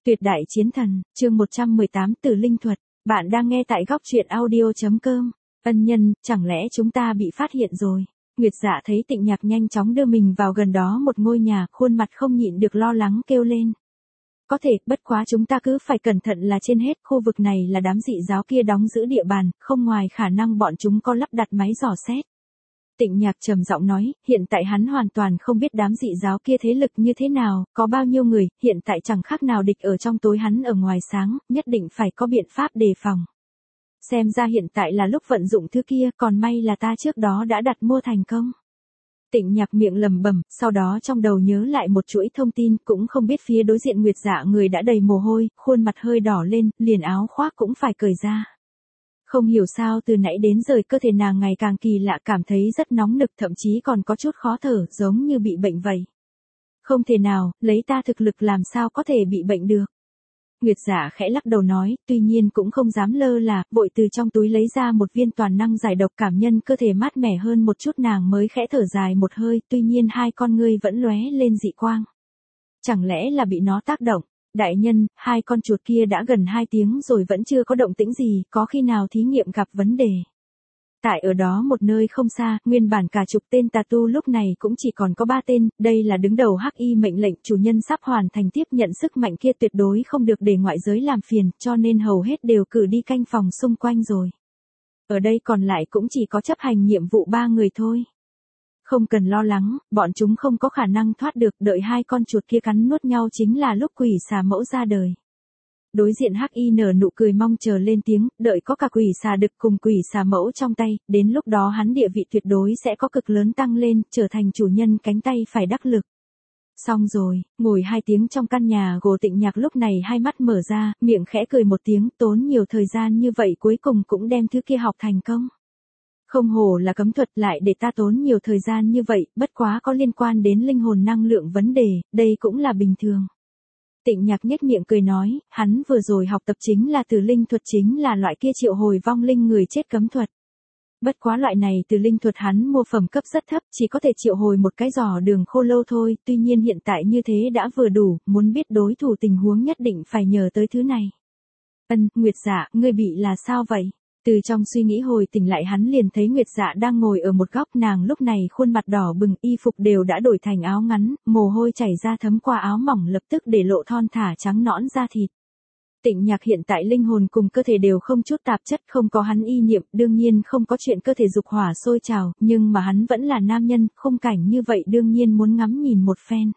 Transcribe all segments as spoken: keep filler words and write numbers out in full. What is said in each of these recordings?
Tuyệt đại chiến thần, chương một trăm mười tám Tử linh thuật. Bạn đang nghe tại góc truyện audio.com. Ân nhân, chẳng lẽ chúng ta bị phát hiện rồi? Nguyệt Dạ thấy Tịnh Nhạc nhanh chóng đưa mình vào gần đó một ngôi nhà, khuôn mặt không nhịn được lo lắng kêu lên. Có thể, bất quá chúng ta cứ phải cẩn thận là trên hết, khu vực này là đám dị giáo kia đóng giữ địa bàn, không ngoài khả năng bọn chúng có lắp đặt máy dò xét. Tịnh Nhạc trầm giọng nói, hiện tại hắn hoàn toàn không biết đám dị giáo kia thế lực như thế nào, có bao nhiêu người, hiện tại chẳng khác nào địch ở trong tối hắn ở ngoài sáng, nhất định phải có biện pháp đề phòng. Xem ra hiện tại là lúc vận dụng thứ kia, còn may là ta trước đó đã đặt mua thành công. Tịnh Nhạc miệng lầm bầm, sau đó trong đầu nhớ lại một chuỗi thông tin, cũng không biết phía đối diện Nguyệt Dạ người đã đầy mồ hôi, khuôn mặt hơi đỏ lên, liền áo khoác cũng phải cởi ra. Không hiểu sao từ nãy đến giờ cơ thể nàng ngày càng kỳ lạ, cảm thấy rất nóng nực, thậm chí còn có chút khó thở, giống như bị bệnh vậy. Không thể nào, lấy ta thực lực làm sao có thể bị bệnh được. Nguyệt Dạ khẽ lắc đầu nói, tuy nhiên cũng không dám lơ là, vội từ trong túi lấy ra một viên toàn năng giải độc, cảm nhân cơ thể mát mẻ hơn một chút, nàng mới khẽ thở dài một hơi, tuy nhiên hai con ngươi vẫn lóe lên dị quang. Chẳng lẽ là bị nó tác động? Đại nhân, hai con chuột kia đã gần hai tiếng rồi vẫn chưa có động tĩnh gì, có khi nào thí nghiệm gặp vấn đề. Tại ở đó một nơi không xa, nguyên bản cả chục tên tà tu lúc này cũng chỉ còn có ba tên, đây là đứng đầu hắc y mệnh lệnh, chủ nhân sắp hoàn thành tiếp nhận sức mạnh kia, tuyệt đối không được để ngoại giới làm phiền, cho nên hầu hết đều cử đi canh phòng xung quanh rồi. Ở đây còn lại cũng chỉ có chấp hành nhiệm vụ ba người thôi. Không cần lo lắng, bọn chúng không có khả năng thoát được, đợi hai con chuột kia cắn nuốt nhau chính là lúc quỷ xà mẫu ra đời. Đối diện hắc y nở nụ cười mong chờ lên tiếng, đợi có cả quỷ xà đực cùng quỷ xà mẫu trong tay, đến lúc đó hắn địa vị tuyệt đối sẽ có cực lớn tăng lên, trở thành chủ nhân cánh tay phải đắc lực. Xong rồi, ngồi hai tiếng trong căn nhà gồ, Tịnh Nhạc lúc này hai mắt mở ra, miệng khẽ cười một tiếng, tốn nhiều thời gian như vậy cuối cùng cũng đem thứ kia học thành công. Không hổ là cấm thuật, lại để ta tốn nhiều thời gian như vậy, bất quá có liên quan đến linh hồn năng lượng vấn đề, đây cũng là bình thường. Tịnh Nhạc nhếch miệng cười nói, hắn vừa rồi học tập chính là Tử linh thuật, chính là loại kia triệu hồi vong linh người chết cấm thuật. Bất quá loại này Tử linh thuật hắn mua phẩm cấp rất thấp, chỉ có thể triệu hồi một cái giò đường khô lâu thôi, tuy nhiên hiện tại như thế đã vừa đủ, muốn biết đối thủ tình huống nhất định phải nhờ tới thứ này. Ân, Nguyệt Dạ, ngươi bị là sao vậy? Từ trong suy nghĩ hồi tỉnh lại hắn liền thấy Nguyệt Dạ đang ngồi ở một góc, nàng lúc này khuôn mặt đỏ bừng, y phục đều đã đổi thành áo ngắn, mồ hôi chảy ra thấm qua áo mỏng, lập tức để lộ thon thả trắng nõn da thịt. Tịnh Nhạc hiện tại linh hồn cùng cơ thể đều không chút tạp chất, không có hắn y niệm, đương nhiên không có chuyện cơ thể dục hỏa sôi trào, nhưng mà hắn vẫn là nam nhân, khung cảnh như vậy đương nhiên muốn ngắm nhìn một phen.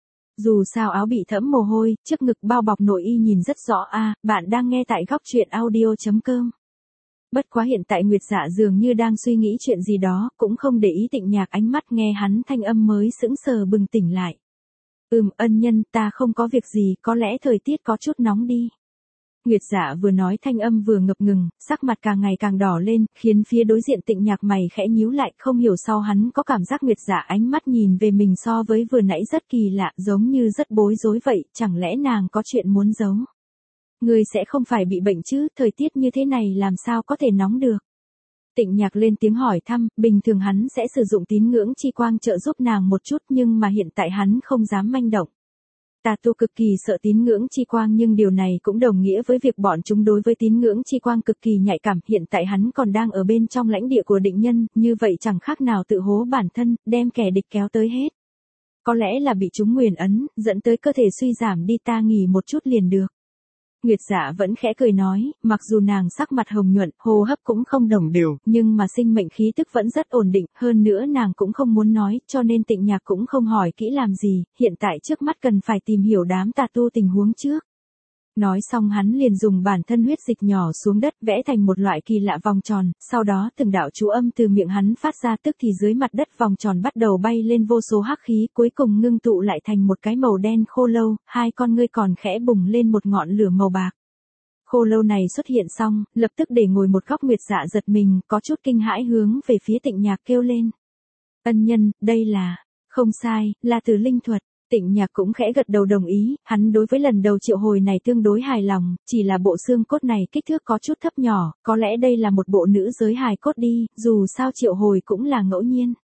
Dù sao áo bị thấm mồ hôi, trước ngực bao bọc nội y nhìn rất rõ a. À, bạn đang nghe tại góc truyện audio.com. Bất quá hiện tại Nguyệt Dạ dường như đang suy nghĩ chuyện gì đó, cũng không để ý Tịnh Nhạc ánh mắt, nghe hắn thanh âm mới sững sờ bừng tỉnh lại. Ừm, ân nhân, ta không có việc gì, có lẽ thời tiết có chút nóng đi. Nguyệt Dạ vừa nói thanh âm vừa ngập ngừng, sắc mặt càng ngày càng đỏ lên, khiến phía đối diện Tịnh Nhạc mày khẽ nhíu lại, không hiểu sao hắn có cảm giác Nguyệt Dạ ánh mắt nhìn về mình so với vừa nãy rất kỳ lạ, giống như rất bối rối vậy, chẳng lẽ nàng có chuyện muốn giấu. Ngươi sẽ không phải bị bệnh chứ, thời tiết như thế này làm sao có thể nóng được. Tịnh Nhạc lên tiếng hỏi thăm, bình thường hắn sẽ sử dụng tín ngưỡng chi quang trợ giúp nàng một chút, nhưng mà hiện tại hắn không dám manh động. Tà tu cực kỳ sợ tín ngưỡng chi quang, nhưng điều này cũng đồng nghĩa với việc bọn chúng đối với tín ngưỡng chi quang cực kỳ nhạy cảm, hiện tại hắn còn đang ở bên trong lãnh địa của định nhân, như vậy chẳng khác nào tự hố bản thân, đem kẻ địch kéo tới hết. Có lẽ là bị chúng nguyền ấn, dẫn tới cơ thể suy giảm đi, ta nghỉ một chút liền được. Nguyệt Dạ vẫn khẽ cười nói, mặc dù nàng sắc mặt hồng nhuận, hô hấp cũng không đồng đều, nhưng mà sinh mệnh khí tức vẫn rất ổn định, hơn nữa nàng cũng không muốn nói, cho nên Tịnh Nhạc cũng không hỏi kỹ làm gì, hiện tại trước mắt cần phải tìm hiểu đám tà tu tình huống trước. Nói xong hắn liền dùng bản thân huyết dịch nhỏ xuống đất, vẽ thành một loại kỳ lạ vòng tròn, sau đó từng đạo chú âm từ miệng hắn phát ra, tức thì dưới mặt đất vòng tròn bắt đầu bay lên vô số hắc khí, cuối cùng ngưng tụ lại thành một cái màu đen khô lâu, hai con ngươi còn khẽ bùng lên một ngọn lửa màu bạc. Khô lâu này xuất hiện xong, lập tức để ngồi một góc Nguyệt Dạ giật mình, có chút kinh hãi hướng về phía Tịnh Nhạc kêu lên. Ân nhân, đây là, không sai, là Tử linh thuật. Tịnh Nhạc cũng khẽ gật đầu đồng ý, hắn đối với lần đầu triệu hồi này tương đối hài lòng, chỉ là bộ xương cốt này kích thước có chút thấp nhỏ, có lẽ đây là một bộ nữ giới hài cốt đi, dù sao triệu hồi cũng là ngẫu nhiên.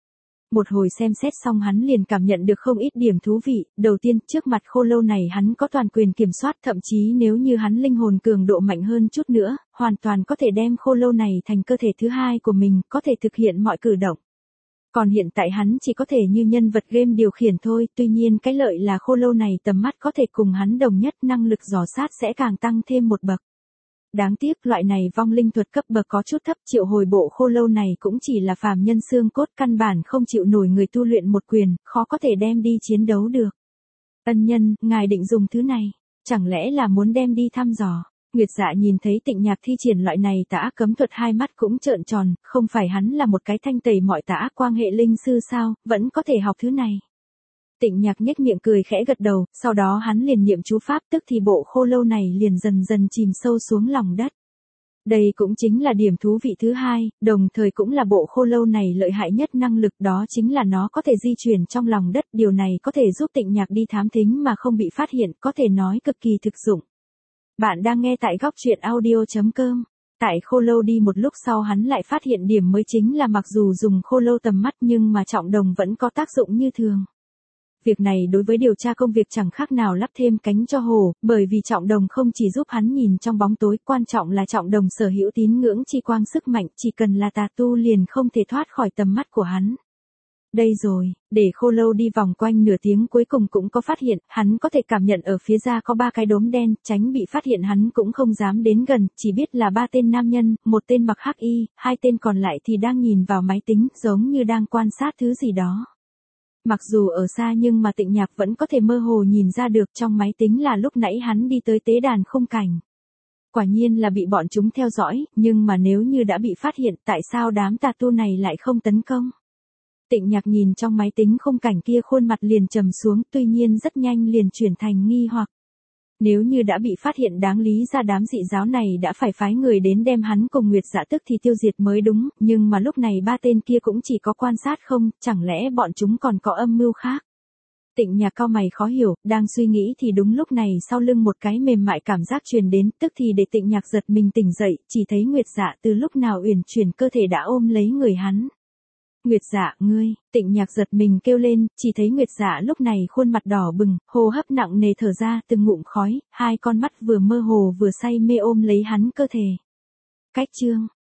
Một hồi xem xét xong hắn liền cảm nhận được không ít điểm thú vị, đầu tiên trước mặt khô lâu này hắn có toàn quyền kiểm soát, thậm chí nếu như hắn linh hồn cường độ mạnh hơn chút nữa, hoàn toàn có thể đem khô lâu này thành cơ thể thứ hai của mình, có thể thực hiện mọi cử động. Còn hiện tại hắn chỉ có thể như nhân vật game điều khiển thôi, tuy nhiên cái lợi là khô lâu này tầm mắt có thể cùng hắn đồng nhất, năng lực dò sát sẽ càng tăng thêm một bậc. Đáng tiếc loại này vong linh thuật cấp bậc có chút thấp, triệu hồi bộ khô lâu này cũng chỉ là phàm nhân xương cốt, căn bản không chịu nổi người tu luyện một quyền, khó có thể đem đi chiến đấu được. Ân nhân, ngài định dùng thứ này, chẳng lẽ là muốn đem đi thăm dò? Nguyệt Dạ nhìn thấy Tịnh Nhạc thi triển loại này tà ác cấm thuật, hai mắt cũng trợn tròn, không phải hắn là một cái thanh tẩy mọi tà ác quan hệ linh sư sao, vẫn có thể học thứ này. Tịnh Nhạc nhếch miệng cười khẽ gật đầu, sau đó hắn liền niệm chú pháp, tức thì bộ khô lâu này liền dần dần chìm sâu xuống lòng đất. Đây cũng chính là điểm thú vị thứ hai, đồng thời cũng là bộ khô lâu này lợi hại nhất năng lực, đó chính là nó có thể di chuyển trong lòng đất, điều này có thể giúp Tịnh Nhạc đi thám thính mà không bị phát hiện, có thể nói cực kỳ thực dụng. Bạn đang nghe tại góc truyện audio chấm com. Tại khô lâu đi một lúc sau hắn lại phát hiện điểm mới, chính là mặc dù dùng khô lâu tầm mắt nhưng mà trọng đồng vẫn có tác dụng như thường. Việc này đối với điều tra công việc chẳng khác nào lắp thêm cánh cho hổ, bởi vì trọng đồng không chỉ giúp hắn nhìn trong bóng tối, quan trọng là trọng đồng sở hữu tín ngưỡng chi quang sức mạnh, chỉ cần là tà tu liền không thể thoát khỏi tầm mắt của hắn. Đây rồi, để khô lâu đi vòng quanh nửa tiếng cuối cùng cũng có phát hiện, hắn có thể cảm nhận ở phía ra có ba cái đốm đen, tránh bị phát hiện hắn cũng không dám đến gần, chỉ biết là ba tên nam nhân, một tên mặc hắc y, hai tên còn lại thì đang nhìn vào máy tính, giống như đang quan sát thứ gì đó. Mặc dù ở xa nhưng mà Tịnh Nhạc vẫn có thể mơ hồ nhìn ra được trong máy tính là lúc nãy hắn đi tới tế đàn khung cảnh. Quả nhiên là bị bọn chúng theo dõi, nhưng mà nếu như đã bị phát hiện, tại sao đám tà tu này lại không tấn công? Tịnh Nhạc nhìn trong máy tính khung cảnh kia, khuôn mặt liền trầm xuống, tuy nhiên rất nhanh liền chuyển thành nghi hoặc. Nếu như đã bị phát hiện, đáng lý ra đám dị giáo này đã phải phái người đến đem hắn cùng Nguyệt Dạ tức thì tiêu diệt mới đúng, nhưng mà lúc này ba tên kia cũng chỉ có quan sát không, chẳng lẽ bọn chúng còn có âm mưu khác? Tịnh Nhạc cau mày khó hiểu, đang suy nghĩ thì đúng lúc này sau lưng một cái mềm mại cảm giác truyền đến, tức thì để Tịnh Nhạc giật mình tỉnh dậy, chỉ thấy Nguyệt Dạ từ lúc nào uyển chuyển cơ thể đã ôm lấy người hắn. Nguyệt Dạ, ngươi, Tịnh Nhạc giật mình kêu lên, chỉ thấy Nguyệt Dạ lúc này khuôn mặt đỏ bừng, hô hấp nặng nề thở ra từng ngụm khói, hai con mắt vừa mơ hồ vừa say mê ôm lấy hắn cơ thể. Cách chương,